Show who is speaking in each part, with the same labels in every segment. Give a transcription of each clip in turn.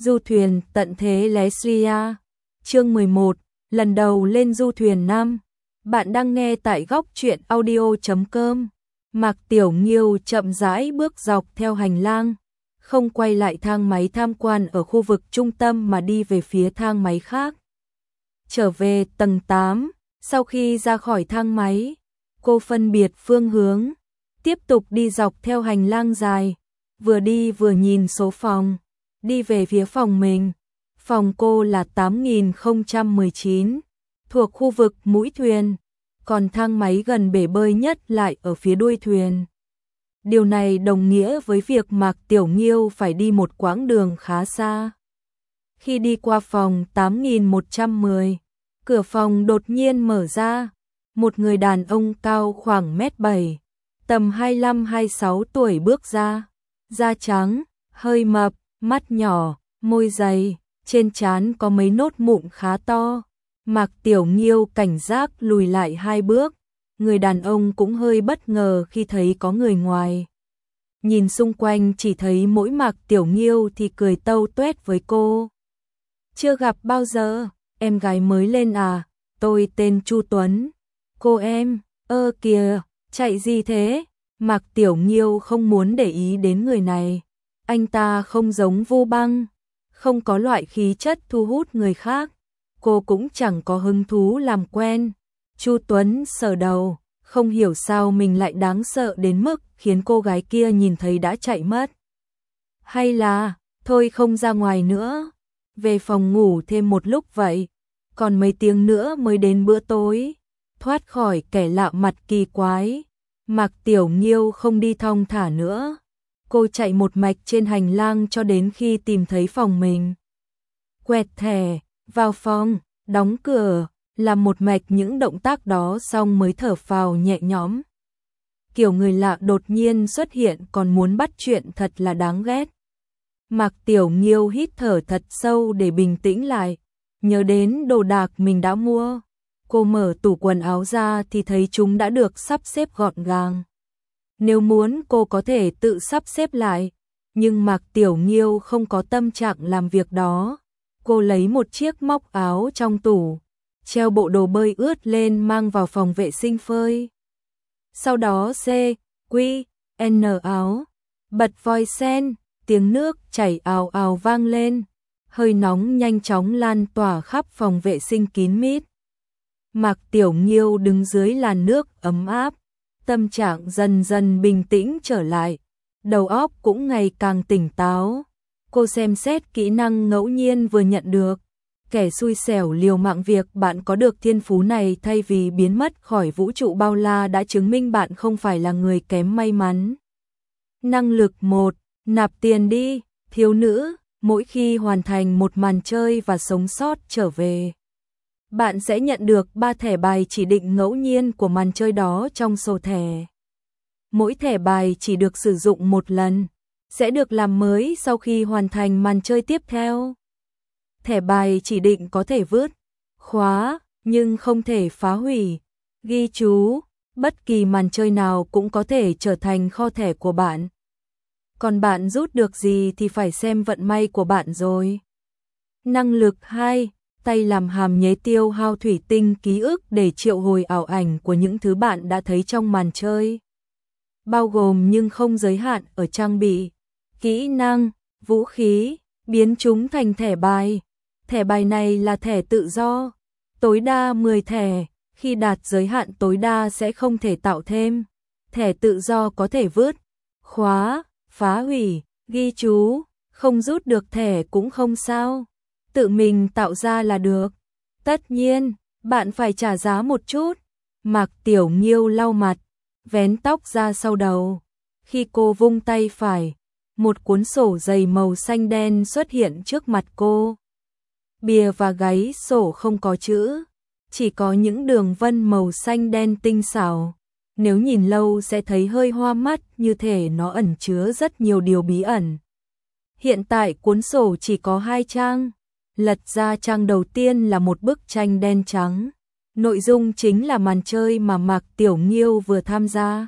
Speaker 1: Du thuyền tận thế Leslia. Chương 11, lần đầu lên du thuyền năm. Bạn đang nghe tại góc truyện audio.com. Mạc Tiểu Nghiêu chậm rãi bước dọc theo hành lang, không quay lại thang máy tham quan ở khu vực trung tâm mà đi về phía thang máy khác. Trở về tầng 8, sau khi ra khỏi thang máy, cô phân biệt phương hướng, tiếp tục đi dọc theo hành lang dài, vừa đi vừa nhìn số phòng, đi về phía phòng mình. Phòng cô là 8019, thuộc khu vực mũi thuyền, còn thang máy gần bể bơi nhất lại ở phía đuôi thuyền. Điều này đồng nghĩa với việc Mạc Tiểu Nghiêu phải đi một quãng đường khá xa. Khi đi qua phòng 8110, cửa phòng đột nhiên mở ra, một người đàn ông cao khoảng 1m7, tầm 25-26 tuổi bước ra, da trắng, hơi mập, mắt nhỏ, môi dày, trên trán có mấy nốt mụn khá to. Mạc Tiểu Nghiêu cảnh giác lùi lại 2 bước, người đàn ông cũng hơi bất ngờ khi thấy có người ngoài. Nhìn xung quanh chỉ thấy mỗi Mạc Tiểu Nghiêu thì cười tâu tuét với cô. Chưa gặp bao giờ, em gái mới lên à, tôi tên Chu Tuấn. Cô em, kìa, chạy gì thế? Mạc Tiểu Nghiêu không muốn để ý đến người này. Anh ta không giống Vu Băng, không có loại khí chất thu hút người khác. Cô cũng chẳng có hứng thú làm quen. Chu Tuấn sờ đầu, không hiểu sao mình lại đáng sợ đến mức khiến cô gái kia nhìn thấy đã chạy mất. Hay là, thôi không ra ngoài nữa, về phòng ngủ thêm một lúc vậy, còn mấy tiếng nữa mới đến bữa tối. Thoát khỏi kẻ lạ mặt kỳ quái, Mạc Tiểu Nghiêu không đi thong thả nữa. Cô chạy một mạch trên hành lang cho đến khi tìm thấy phòng mình. Quẹt thẻ, vào phòng, đóng cửa, làm một mạch những động tác đó xong mới thở phào nhẹ nhõm. Kiểu người lạ đột nhiên xuất hiện còn muốn bắt chuyện thật là đáng ghét. Mạc Tiểu Nghiêu hít thở thật sâu để bình tĩnh lại, nhớ đến đồ đạc mình đã mua. Cô mở tủ quần áo ra thì thấy chúng đã được sắp xếp gọn gàng. Nếu muốn cô có thể tự sắp xếp lại, nhưng Mạc Tiểu Nghiêu không có tâm trạng làm việc đó. Cô lấy một chiếc móc áo trong tủ, treo bộ đồ bơi ướt lên mang vào phòng vệ sinh phơi. Sau đó N áo, bật vòi sen, tiếng nước chảy ào ào vang lên, hơi nóng nhanh chóng lan tỏa khắp phòng vệ sinh kín mít. Mạc Tiểu Nghiêu đứng dưới làn nước ấm áp, tâm trạng dần dần bình tĩnh trở lại, đầu óc cũng ngày càng tỉnh táo. Cô xem xét kỹ năng ngẫu nhiên vừa nhận được. Kẻ xui xẻo liều mạng việc bạn có được thiên phú này thay vì biến mất khỏi vũ trụ bao la đã chứng minh bạn không phải là người kém may mắn. Năng lực 1, nạp tiền đi, thiếu nữ, mỗi khi hoàn thành một màn chơi và sống sót trở về, bạn sẽ nhận được 3 thẻ bài chỉ định ngẫu nhiên của màn chơi đó trong sổ thẻ. Mỗi thẻ bài chỉ được sử dụng một lần, sẽ được làm mới sau khi hoàn thành màn chơi tiếp theo. Thẻ bài chỉ định có thể vứt, khóa, nhưng không thể phá hủy. Ghi chú, bất kỳ màn chơi nào cũng có thể trở thành kho thẻ của bạn. Còn bạn rút được gì thì phải xem vận may của bạn rồi. Năng lực 2, tay làm hàm nháy tiêu hao thủy tinh ký ức để triệu hồi ảo ảnh của những thứ bạn đã thấy trong màn chơi. Bao gồm nhưng không giới hạn ở trang bị, kỹ năng, vũ khí, biến chúng thành thẻ bài. Thẻ bài này là thẻ tự do, tối đa 10 thẻ, khi đạt giới hạn tối đa sẽ không thể tạo thêm. Thẻ tự do có thể vứt, khóa, phá hủy, ghi chú, không rút được thẻ cũng không sao, tự mình tạo ra là được. Tất nhiên, bạn phải trả giá một chút. Mạc Tiểu Nghiêu lau mặt, vén tóc ra sau đầu. Khi cô vung tay phải, một cuốn sổ dày màu xanh đen xuất hiện trước mặt cô. Bìa và gáy sổ không có chữ, chỉ có những đường vân màu xanh đen tinh xảo. Nếu nhìn lâu sẽ thấy hơi hoa mắt, như thể nó ẩn chứa rất nhiều điều bí ẩn. Hiện tại cuốn sổ chỉ có 2 trang. Lật ra trang đầu tiên là một bức tranh đen trắng. Nội dung chính là màn chơi mà Mạc Tiểu Nghiêu vừa tham gia.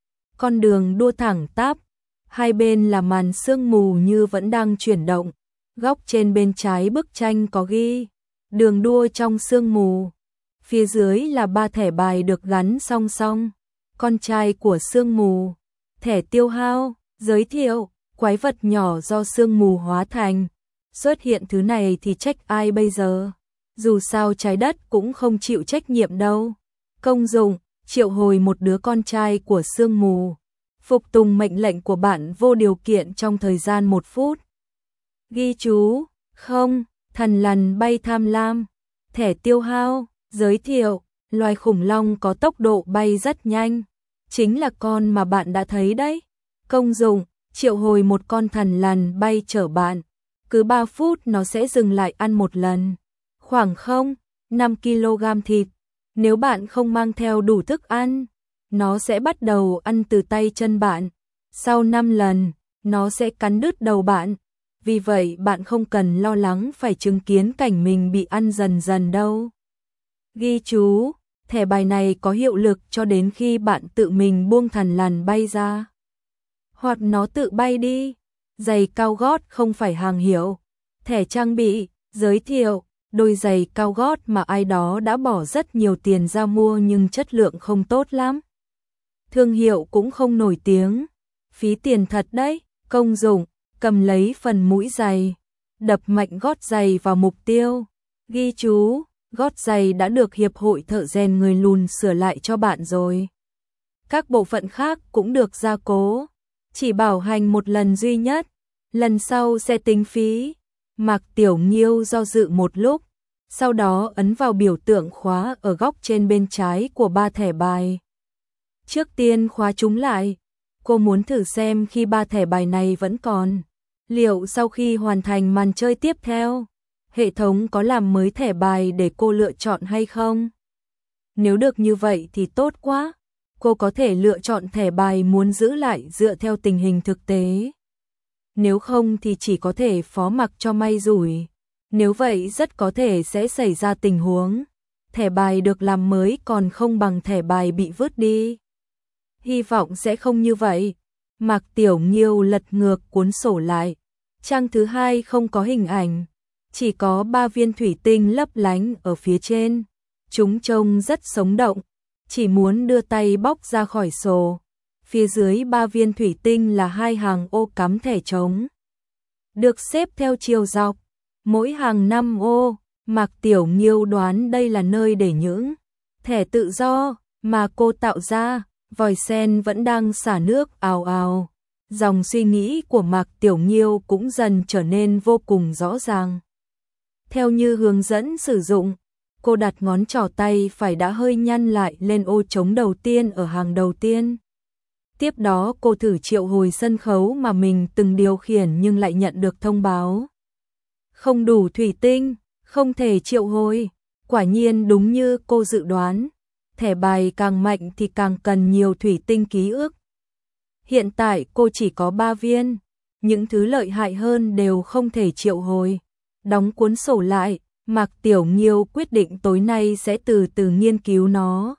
Speaker 1: Con đường đua thẳng tắp, hai bên là màn sương mù như vẫn đang chuyển động, Góc trên bên trái bức tranh có ghi đường đua trong sương mù. Phía dưới là 3 thẻ bài được gắn song song. Con trai của sương mù, thẻ tiêu hao, giới thiệu, quái vật nhỏ do sương mù hóa thành. Xuất hiện thứ này thì trách ai bây giờ? Dù sao trái đất cũng không chịu trách nhiệm đâu. Công dụng, triệu hồi một đứa con trai của sương mù. Phục tùng mệnh lệnh của bạn vô điều kiện trong thời gian 1 phút. Ghi chú, không, thần lằn bay tham lam. Thẻ tiêu hao, giới thiệu, loài khủng long có tốc độ bay rất nhanh. Chính là con mà bạn đã thấy đấy. Công dụng, triệu hồi một con thần lằn bay chở bạn. Cứ 3 phút nó sẽ dừng lại ăn một lần. Khoảng 5 kg thịt. Nếu bạn không mang theo đủ thức ăn, nó sẽ bắt đầu ăn từ tay chân bạn. Sau 5 lần, nó sẽ cắn đứt đầu bạn. Vì vậy bạn không cần lo lắng phải chứng kiến cảnh mình bị ăn dần dần đâu. Ghi chú, thẻ bài này có hiệu lực cho đến khi bạn tự mình buông thần lằn bay ra. Hoặc nó tự bay đi. Giày cao gót không phải hàng hiệu. Thẻ trang bị, giới thiệu, đôi giày cao gót mà ai đó đã bỏ rất nhiều tiền ra mua nhưng chất lượng không tốt lắm. Thương hiệu cũng không nổi tiếng. Phí tiền thật đấy. Công dụng, cầm lấy phần mũi giày, đập mạnh gót giày vào mục tiêu. Ghi chú, gót giày đã được Hiệp hội Thợ rèn người lùn sửa lại cho bạn rồi. Các bộ phận khác cũng được gia cố. Chỉ bảo hành một lần duy nhất, lần sau sẽ tính phí. Mạc Tiểu Nghiêu do dự một lúc, sau đó ấn vào biểu tượng khóa ở góc trên bên trái của 3 thẻ bài. Trước tiên khóa chúng lại, cô muốn thử xem khi 3 thẻ bài này vẫn còn. Liệu sau khi hoàn thành màn chơi tiếp theo, hệ thống có làm mới thẻ bài để cô lựa chọn hay không? Nếu được như vậy thì tốt quá. Cô có thể lựa chọn thẻ bài muốn giữ lại dựa theo tình hình thực tế. Nếu không thì chỉ có thể phó mặc cho may rủi. Nếu vậy rất có thể sẽ xảy ra tình huống thẻ bài được làm mới còn không bằng thẻ bài bị vứt đi. Hy vọng sẽ không như vậy. Mạc Tiểu Nghiêu lật ngược cuốn sổ lại. Trang thứ 2 không có hình ảnh, chỉ có 3 viên thủy tinh lấp lánh ở phía trên. Chúng trông rất sống động, chỉ muốn đưa tay bóc ra khỏi sổ. Phía dưới 3 viên thủy tinh là 2 hàng ô cắm thẻ trống. Được xếp theo chiều dọc, mỗi hàng 5 ô. Mạc Tiểu Nghiêu đoán đây là nơi để những thẻ tự do mà cô tạo ra. Vòi sen vẫn đang xả nước ào ào. Dòng suy nghĩ của Mạc Tiểu Nghiêu cũng dần trở nên vô cùng rõ ràng. Theo như hướng dẫn sử dụng, cô đặt ngón trỏ tay phải đã hơi nhăn lại lên ô trống đầu tiên ở hàng đầu tiên. Tiếp đó cô thử triệu hồi sân khấu mà mình từng điều khiển nhưng lại nhận được thông báo. Không đủ thủy tinh, không thể triệu hồi. Quả nhiên đúng như cô dự đoán. Thẻ bài càng mạnh thì càng cần nhiều thủy tinh ký ức. Hiện tại cô chỉ có 3 viên, những thứ lợi hại hơn đều không thể triệu hồi. Đóng cuốn sổ lại, Mạc Tiểu Nghiêu quyết định tối nay sẽ từ từ nghiên cứu nó.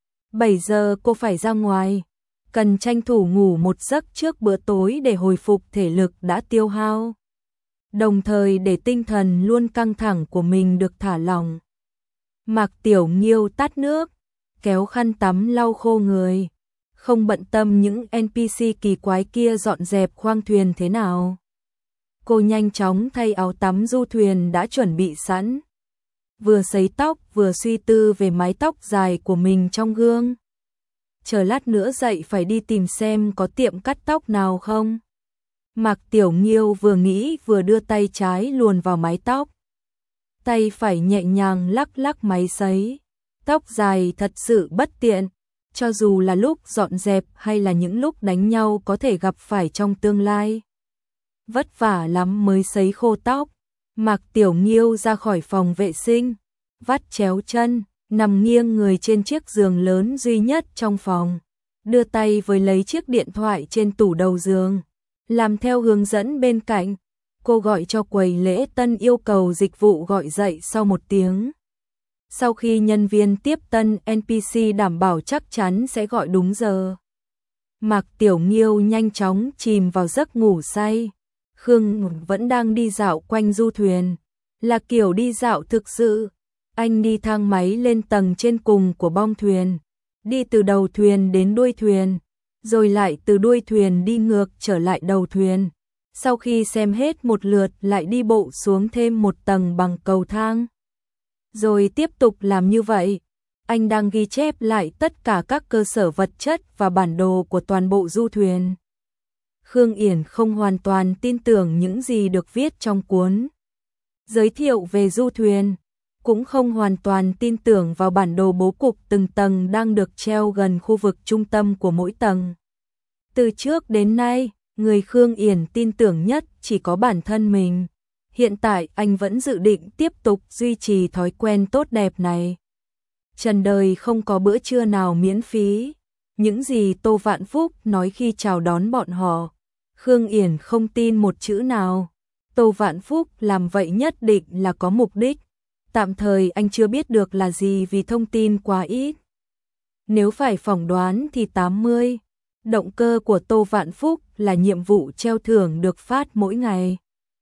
Speaker 1: 7 giờ cô phải ra ngoài, cần tranh thủ ngủ một giấc trước bữa tối để hồi phục thể lực đã tiêu hao. Đồng thời để tinh thần luôn căng thẳng của mình được thả lỏng. Mạc Tiểu Nghiêu tắt nước, kéo khăn tắm lau khô người, không bận tâm những NPC kỳ quái kia dọn dẹp khoang thuyền thế nào. Cô nhanh chóng thay áo tắm du thuyền đã chuẩn bị sẵn. Vừa sấy tóc vừa suy tư về mái tóc dài của mình trong gương. Chờ lát nữa dậy phải đi tìm xem có tiệm cắt tóc nào không. Mạc Tiểu Nghiêu vừa nghĩ vừa đưa tay trái luồn vào mái tóc. Tay phải nhẹ nhàng lắc lắc máy sấy. Tóc dài thật sự bất tiện, cho dù là lúc dọn dẹp hay là những lúc đánh nhau có thể gặp phải trong tương lai. Vất vả lắm mới sấy khô tóc. Mạc Tiểu Nghiêu ra khỏi phòng vệ sinh, vắt chéo chân, nằm nghiêng người trên chiếc giường lớn duy nhất trong phòng, đưa tay với lấy chiếc điện thoại trên tủ đầu giường, làm theo hướng dẫn bên cạnh. Cô gọi cho quầy lễ tân yêu cầu dịch vụ gọi dậy sau 1 tiếng. Sau khi nhân viên tiếp tân NPC đảm bảo chắc chắn sẽ gọi đúng giờ, Mạc Tiểu Nghiêu nhanh chóng chìm vào giấc ngủ say. Khương vẫn đang đi dạo quanh du thuyền, là kiểu đi dạo thực sự. Anh đi thang máy lên tầng trên cùng của bong thuyền, đi từ đầu thuyền đến đuôi thuyền, rồi lại từ đuôi thuyền đi ngược trở lại đầu thuyền. Sau khi xem hết một lượt lại đi bộ xuống thêm một tầng bằng cầu thang. Rồi tiếp tục làm như vậy. Anh đang ghi chép lại tất cả các cơ sở vật chất và bản đồ của toàn bộ du thuyền. Khương Yển không hoàn toàn tin tưởng những gì được viết trong cuốn giới thiệu về du thuyền, cũng không hoàn toàn tin tưởng vào bản đồ bố cục từng tầng đang được treo gần khu vực trung tâm của mỗi tầng. Từ trước đến nay, người Khương Yển tin tưởng nhất chỉ có bản thân mình. Hiện tại anh vẫn dự định tiếp tục duy trì thói quen tốt đẹp này. Trần đời không có bữa trưa nào miễn phí. Những gì Tô Vạn Phúc nói khi chào đón bọn họ, Khương Yển không tin một chữ nào. Tô Vạn Phúc làm vậy nhất định là có mục đích. Tạm thời anh chưa biết được là gì vì thông tin quá ít. Nếu phải phỏng đoán thì 80. Động cơ của Tô Vạn Phúc là nhiệm vụ treo thưởng được phát mỗi ngày.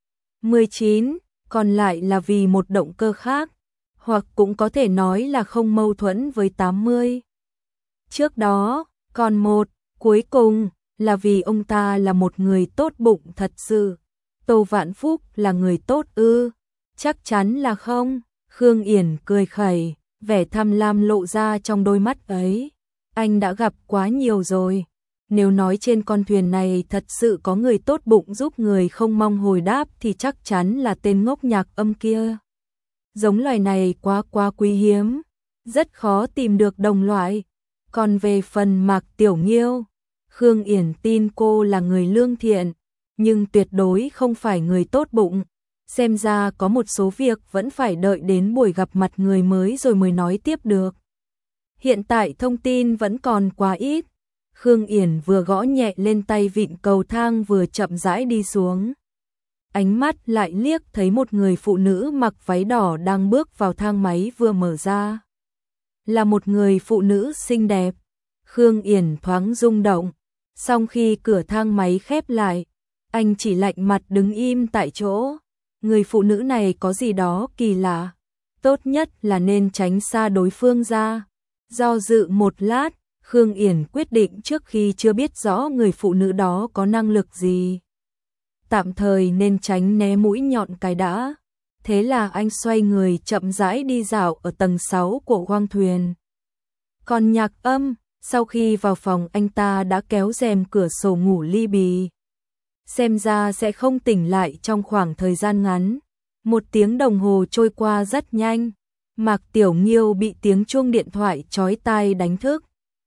Speaker 1: 19. Còn lại là vì một động cơ khác, hoặc cũng có thể nói là không mâu thuẫn với 80. Trước đó, còn một, cuối cùng, là vì ông ta là một người tốt bụng thật sự. Tô Vạn Phúc là người tốt ư? Chắc chắn là không. Khương Yển cười khẩy, vẻ tham lam lộ ra trong đôi mắt ấy. Anh đã gặp quá nhiều rồi. Nếu nói trên con thuyền này thật sự có người tốt bụng giúp người không mong hồi đáp thì chắc chắn là tên ngốc Nhạc Âm kia. Giống loài này quá quý hiếm, rất khó tìm được đồng loại. Còn về phần Mạc Tiểu Nghiêu, Khương Yển tin cô là người lương thiện, nhưng tuyệt đối không phải người tốt bụng. Xem ra có một số việc vẫn phải đợi đến buổi gặp mặt người mới rồi mới nói tiếp được. Hiện tại thông tin vẫn còn quá ít. Khương Yển vừa gõ nhẹ lên tay vịn cầu thang vừa chậm rãi đi xuống. Ánh mắt lại liếc thấy một người phụ nữ mặc váy đỏ đang bước vào thang máy vừa mở ra. Là một người phụ nữ xinh đẹp. Khương Yển thoáng rung động. Sau khi cửa thang máy khép lại, anh chỉ lạnh mặt đứng im tại chỗ. Người phụ nữ này có gì đó kỳ lạ. Tốt nhất là nên tránh xa đối phương ra. Do dự một lát, Khương Yển quyết định trước khi chưa biết rõ người phụ nữ đó có năng lực gì. Tạm thời nên tránh né mũi nhọn cái đã. Thế là anh xoay người chậm rãi đi dạo ở tầng 6 của khoang thuyền. Còn Nhạc Âm, sau khi vào phòng anh ta đã kéo rèm cửa sổ ngủ li bì. Xem ra sẽ không tỉnh lại trong khoảng thời gian ngắn. 1 tiếng đồng hồ trôi qua rất nhanh. Mạc Tiểu Nghiêu bị tiếng chuông điện thoại chói tai đánh thức.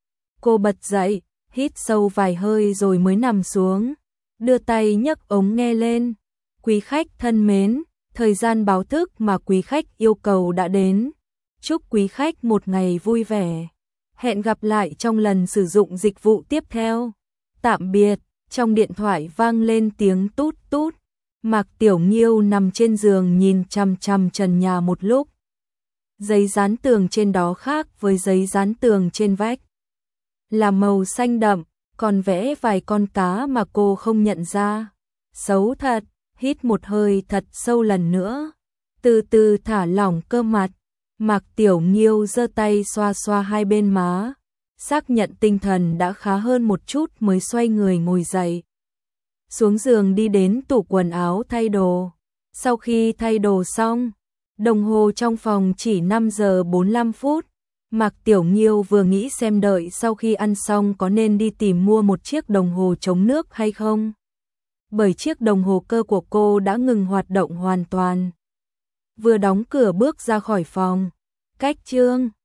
Speaker 1: Cô bật dậy, hít sâu vài hơi rồi mới nằm xuống, đưa tay nhấc ống nghe lên. Quý khách thân mến, thời gian báo thức mà quý khách yêu cầu đã đến. Chúc quý khách một ngày vui vẻ. Hẹn gặp lại trong lần sử dụng dịch vụ tiếp theo. Tạm biệt. Trong điện thoại vang lên tiếng tút tút. Mạc Tiểu Nghiêu nằm trên giường nhìn chằm chằm trần nhà một lúc. Giấy dán tường trên đó khác với giấy dán tường trên vách. Là màu xanh đậm, còn vẽ vài con cá mà cô không nhận ra. Xấu thật. Hít một hơi thật sâu lần nữa. Từ từ thả lỏng cơ mặt. Mạc Tiểu Nghiêu giơ tay xoa xoa hai bên má. Xác nhận tinh thần đã khá hơn một chút mới xoay người ngồi dậy. Xuống giường đi đến tủ quần áo thay đồ. Sau khi thay đồ xong, đồng hồ trong phòng chỉ 5 giờ 45 phút. Mạc Tiểu Nghiêu vừa nghĩ xem đợi sau khi ăn xong có nên đi tìm mua một chiếc đồng hồ chống nước hay không. Bởi chiếc đồng hồ cơ của cô đã ngừng hoạt động hoàn toàn. Vừa đóng cửa bước ra khỏi phòng. Cách chương